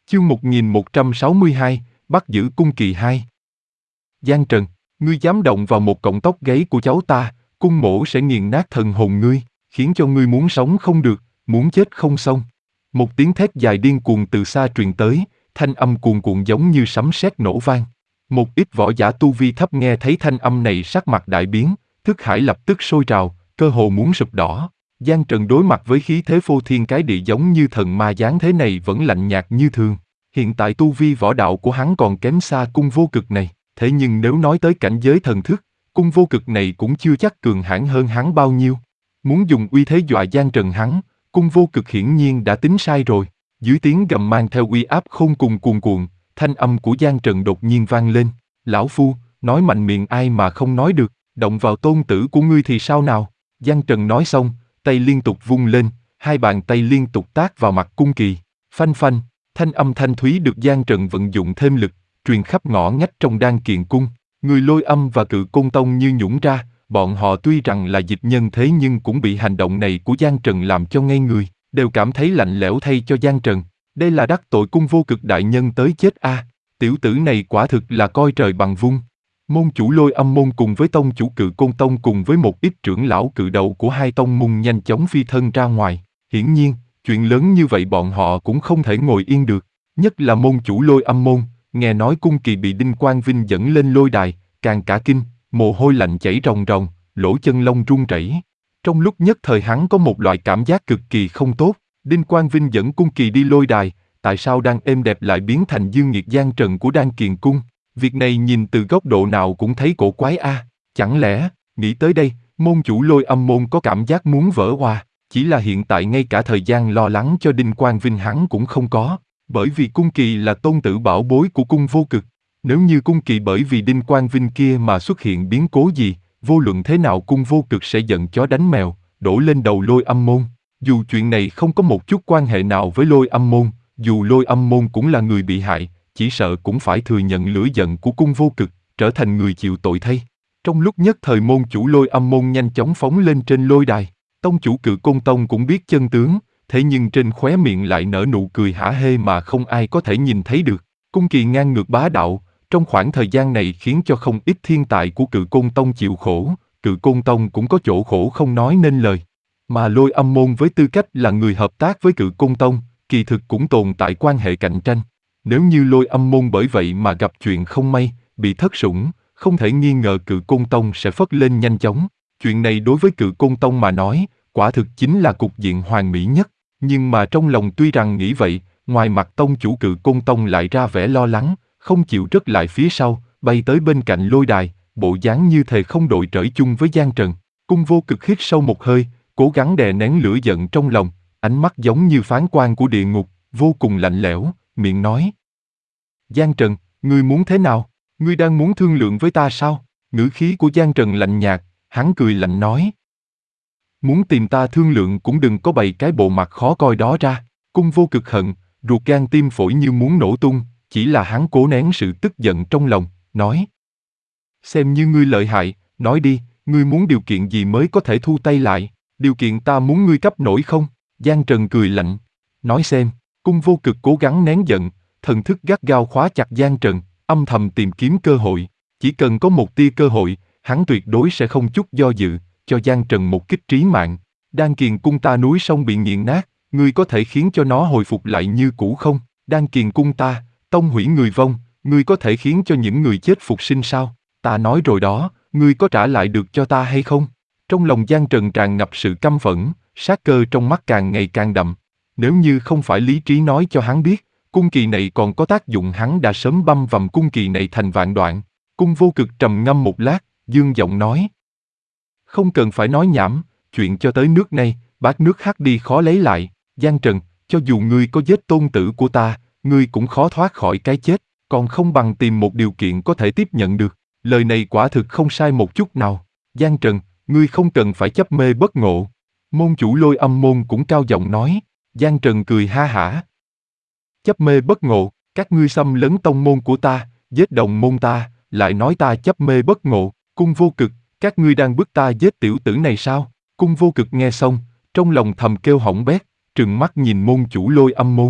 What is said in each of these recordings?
Chương 1162, bắt giữ cung kỳ 2. Giang Trần, ngươi dám động vào một cọng tóc gáy của cháu ta, cung mỗ sẽ nghiền nát thần hồn ngươi, khiến cho ngươi muốn sống không được, muốn chết không xong. Một tiếng thét dài điên cuồng từ xa truyền tới, thanh âm cuồn cuộn giống như sấm sét nổ vang. Một ít võ giả tu vi thấp nghe thấy thanh âm này sắc mặt đại biến, thức hải lập tức sôi trào, cơ hồ muốn sụp đổ. Giang Trần đối mặt với khí thế phô thiên cái địa giống như thần ma giáng thế này vẫn lạnh nhạt như thường. Hiện tại tu vi võ đạo của hắn còn kém xa cung vô cực này, thế nhưng nếu nói tới cảnh giới thần thức, cung vô cực này cũng chưa chắc cường hãn hơn hắn bao nhiêu. Muốn dùng uy thế dọa Giang Trần hắn, cung vô cực hiển nhiên đã tính sai rồi. Dưới tiếng gầm mang theo uy áp khôn cùng cuồn cuộn, thanh âm của Giang Trần đột nhiên vang lên. Lão phu, nói mạnh miệng ai mà không nói được, động vào tôn tử của ngươi thì sao nào? Giang Trần nói xong, tay liên tục vung lên, hai bàn tay liên tục tát vào mặt cung kỳ. Phanh phanh, thanh âm thanh thúy được Giang Trần vận dụng thêm lực, truyền khắp ngõ ngách trong Đan Kiền cung. Người Lôi Âm và Cự Côn Tông như nhũng ra, bọn họ tuy rằng là dịch nhân thế nhưng cũng bị hành động này của Giang Trần làm cho ngây người, đều cảm thấy lạnh lẽo thay cho Giang Trần. Đây là đắc tội cung vô cực đại nhân tới chết a. Tiểu tử này quả thực là coi trời bằng vung. Môn chủ Lôi Âm môn cùng với tông chủ Cự Côn Tông cùng với một ít trưởng lão cự đầu của hai tông môn nhanh chóng phi thân ra ngoài. Hiển nhiên, chuyện lớn như vậy bọn họ cũng không thể ngồi yên được. Nhất là môn chủ Lôi Âm môn, nghe nói cung kỳ bị Đinh Quang Vinh dẫn lên lôi đài, càng cả kinh, mồ hôi lạnh chảy ròng ròng, lỗ chân lông run rẩy. Trong lúc nhất thời hắn có một loại cảm giác cực kỳ không tốt. Đinh Quang Vinh dẫn cung kỳ đi lôi đài, tại sao đang êm đẹp lại biến thành dương nghiệt Giang Trần của Đan Kiền cung? Việc này nhìn từ góc độ nào cũng thấy cổ quái a. Chẳng lẽ, nghĩ tới đây, môn chủ Lôi Âm môn có cảm giác muốn vỡ òa. Chỉ là hiện tại ngay cả thời gian lo lắng cho Đinh Quang Vinh hắn cũng không có, bởi vì cung kỳ là tôn tử bảo bối của cung vô cực. Nếu như cung kỳ bởi vì Đinh Quang Vinh kia mà xuất hiện biến cố gì, vô luận thế nào cung vô cực sẽ giận chó đánh mèo, đổ lên đầu Lôi Âm môn. Dù chuyện này không có một chút quan hệ nào với Lôi Âm môn, dù Lôi Âm môn cũng là người bị hại, chỉ sợ cũng phải thừa nhận lửa giận của cung vô cực, trở thành người chịu tội thay. Trong lúc nhất thời môn chủ Lôi Âm môn nhanh chóng phóng lên trên lôi đài. Tông chủ Cự Côn Tông cũng biết chân tướng, thế nhưng trên khóe miệng lại nở nụ cười hả hê mà không ai có thể nhìn thấy được. Cung kỳ ngang ngược bá đạo, trong khoảng thời gian này khiến cho không ít thiên tài của Cự Côn Tông chịu khổ, Cự Côn Tông cũng có chỗ khổ không nói nên lời. Mà Lôi Âm môn với tư cách là người hợp tác với Cự Côn Tông, kỳ thực cũng tồn tại quan hệ cạnh tranh. Nếu như Lôi Âm môn bởi vậy mà gặp chuyện không may, bị thất sủng, không thể nghi ngờ Cự Côn Tông sẽ phất lên nhanh chóng. Chuyện này đối với Cự Côn Tông mà nói, quả thực chính là cục diện hoàn mỹ nhất. Nhưng mà trong lòng tuy rằng nghĩ vậy, ngoài mặt tông chủ Cự Côn Tông lại ra vẻ lo lắng, không chịu rớt lại phía sau, bay tới bên cạnh lôi đài, bộ dáng như thề không đội trời chung với Giang Trần. Cung vô cực hít sâu một hơi, cố gắng đè nén lửa giận trong lòng, ánh mắt giống như phán quan của địa ngục, vô cùng lạnh lẽo, miệng nói: Giang Trần, ngươi muốn thế nào? Ngươi đang muốn thương lượng với ta sao? Ngữ khí của Giang Trần lạnh nhạt, hắn cười lạnh nói: Muốn tìm ta thương lượng cũng đừng có bày cái bộ mặt khó coi đó ra. Cung vô cực hận, ruột gan tim phổi như muốn nổ tung, chỉ là hắn cố nén sự tức giận trong lòng, nói: Xem như ngươi lợi hại, nói đi, ngươi muốn điều kiện gì mới có thể thu tay lại? Điều kiện ta muốn ngươi cấp nổi không? Giang Trần cười lạnh, nói xem. Cung vô cực cố gắng nén giận, thần thức gắt gao khóa chặt Giang Trần, âm thầm tìm kiếm cơ hội. Chỉ cần có một tia cơ hội, hắn tuyệt đối sẽ không chút do dự, cho Giang Trần một kích trí mạng. Đan Kiền cung ta núi sông bị nghiền nát, ngươi có thể khiến cho nó hồi phục lại như cũ không? Đan Kiền cung ta, tông hủy người vong, ngươi có thể khiến cho những người chết phục sinh sao? Ta nói rồi đó, ngươi có trả lại được cho ta hay không? Trong lòng Giang Trần tràn ngập sự căm phẫn, sát cơ trong mắt càng ngày càng đậm. Nếu như không phải lý trí nói cho hắn biết, cung kỳ này còn có tác dụng hắn đã sớm băm vằm cung kỳ này thành vạn đoạn. Cung vô cực trầm ngâm một lát, dương giọng nói: Không cần phải nói nhảm, chuyện cho tới nước này, bát nước hắt đi khó lấy lại. Giang Trần, cho dù ngươi có giết tôn tử của ta, ngươi cũng khó thoát khỏi cái chết, còn không bằng tìm một điều kiện có thể tiếp nhận được. Lời này quả thực không sai một chút nào. Giang Trần, ngươi không cần phải chấp mê bất ngộ. Môn chủ Lôi Âm môn cũng cao giọng nói. Giang Trần cười ha hả. Chấp mê bất ngộ, các ngươi xâm lấn tông môn của ta, giết đồng môn ta, lại nói ta chấp mê bất ngộ. Cung vô cực, các ngươi đang bức ta giết tiểu tử này sao? Cung vô cực nghe xong, trong lòng thầm kêu hỏng bét, trừng mắt nhìn môn chủ Lôi Âm môn.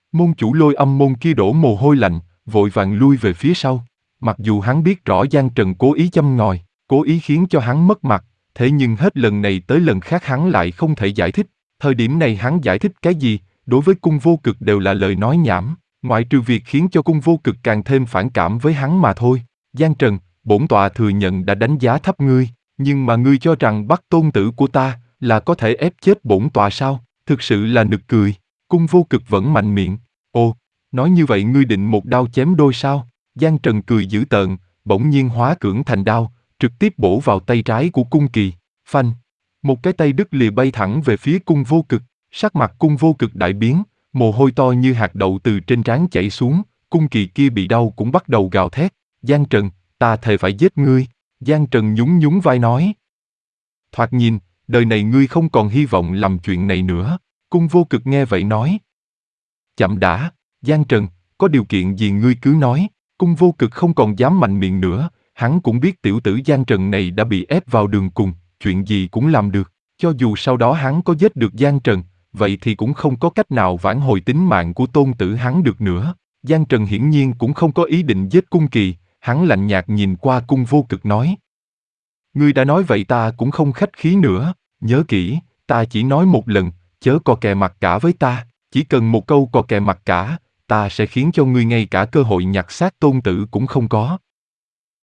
Môn chủ Lôi Âm môn kia đổ mồ hôi lạnh, vội vàng lui về phía sau. Mặc dù hắn biết rõ Giang Trần cố ý châm ngòi, cố ý khiến cho hắn mất mặt, thế nhưng hết lần này tới lần khác hắn lại không thể giải thích. Thời điểm này hắn giải thích cái gì, đối với Cung Vô Cực đều là lời nói nhảm, ngoại trừ việc khiến cho Cung Vô Cực càng thêm phản cảm với hắn mà thôi. Giang Trần, bổn tọa thừa nhận đã đánh giá thấp ngươi, nhưng mà ngươi cho rằng bắt tôn tử của ta là có thể ép chết bổn tọa sao? Thực sự là nực cười. Cung Vô Cực vẫn mạnh miệng. Ồ, nói như vậy ngươi định một đao chém đôi sao? Giang Trần cười dữ tợn, bỗng nhiên hóa cưỡng thành đao, trực tiếp bổ vào tay trái của Cung Kỳ. Phanh! Một cái tay đứt lìa bay thẳng về phía Cung Vô Cực, sắc mặt Cung Vô Cực đại biến, mồ hôi to như hạt đậu từ trên trán chảy xuống, Cung Kỳ kia bị đau cũng bắt đầu gào thét. Giang Trần, ta thề phải giết ngươi. Giang Trần nhún nhún vai nói. Thoạt nhìn, đời này ngươi không còn hy vọng làm chuyện này nữa. Cung Vô Cực nghe vậy nói. Chậm đã, Giang Trần, có điều kiện gì ngươi cứ nói. Cung Vô Cực không còn dám mạnh miệng nữa, hắn cũng biết tiểu tử Giang Trần này đã bị ép vào đường cùng, chuyện gì cũng làm được. Cho dù sau đó hắn có giết được Giang Trần, vậy thì cũng không có cách nào vãn hồi tính mạng của tôn tử hắn được nữa. Giang Trần hiển nhiên cũng không có ý định giết Cung Kỳ, hắn lạnh nhạt nhìn qua Cung Vô Cực nói. Ngươi đã nói vậy ta cũng không khách khí nữa, nhớ kỹ, ta chỉ nói một lần, chớ cò kè mặt cả với ta, chỉ cần một câu cò kè mặt cả, ta sẽ khiến cho ngươi ngay cả cơ hội nhặt xác tôn tử cũng không có.